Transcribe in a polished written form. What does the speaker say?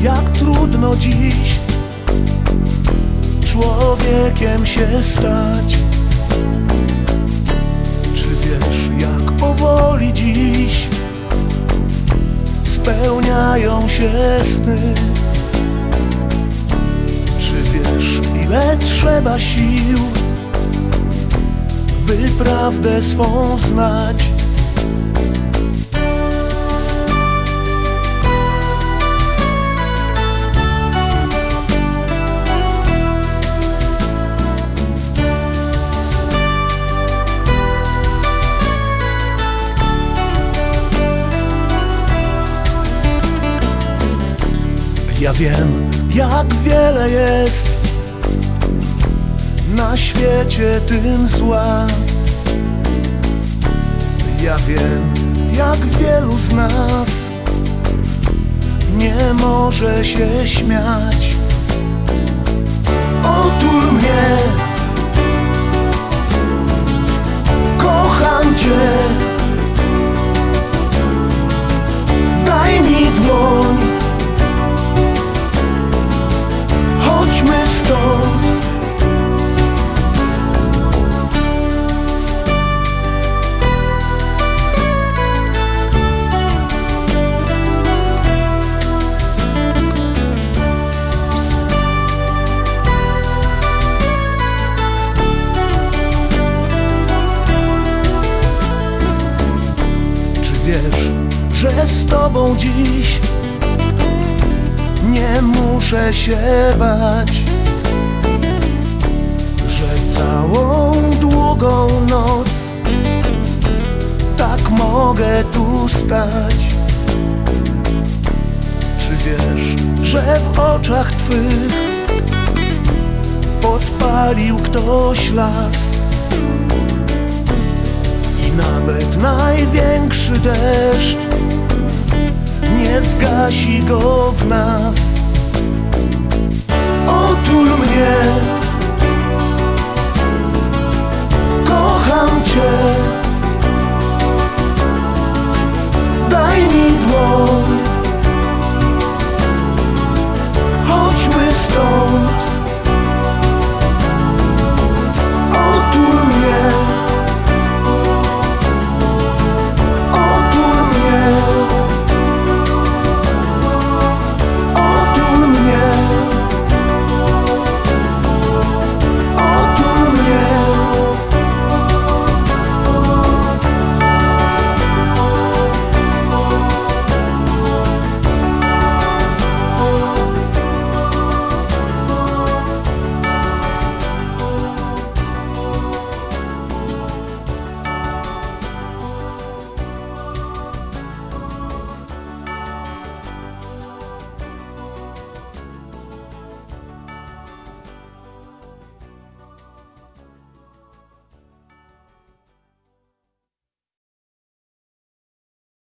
jak trudno dziś człowiekiem się stać. Czy wiesz, jak powoli dziś spełniają się sny? Czy wiesz, ile trzeba sił, by prawdę swą znać? Ja wiem, jak wiele jest na świecie tym zła. Ja wiem, jak wielu z nas nie może się śmiać. Otul mnie, kocham Cię, daj mi dłoń, chodźmy stąd. Czy wiesz, że z Tobą dziś nie muszę się bać, że całą długą noc tak mogę tu stać? Czy wiesz, że w oczach Twych podpalił ktoś las i nawet największy deszcz nie zgasi go w nas? Otul mnie, kocham Cię,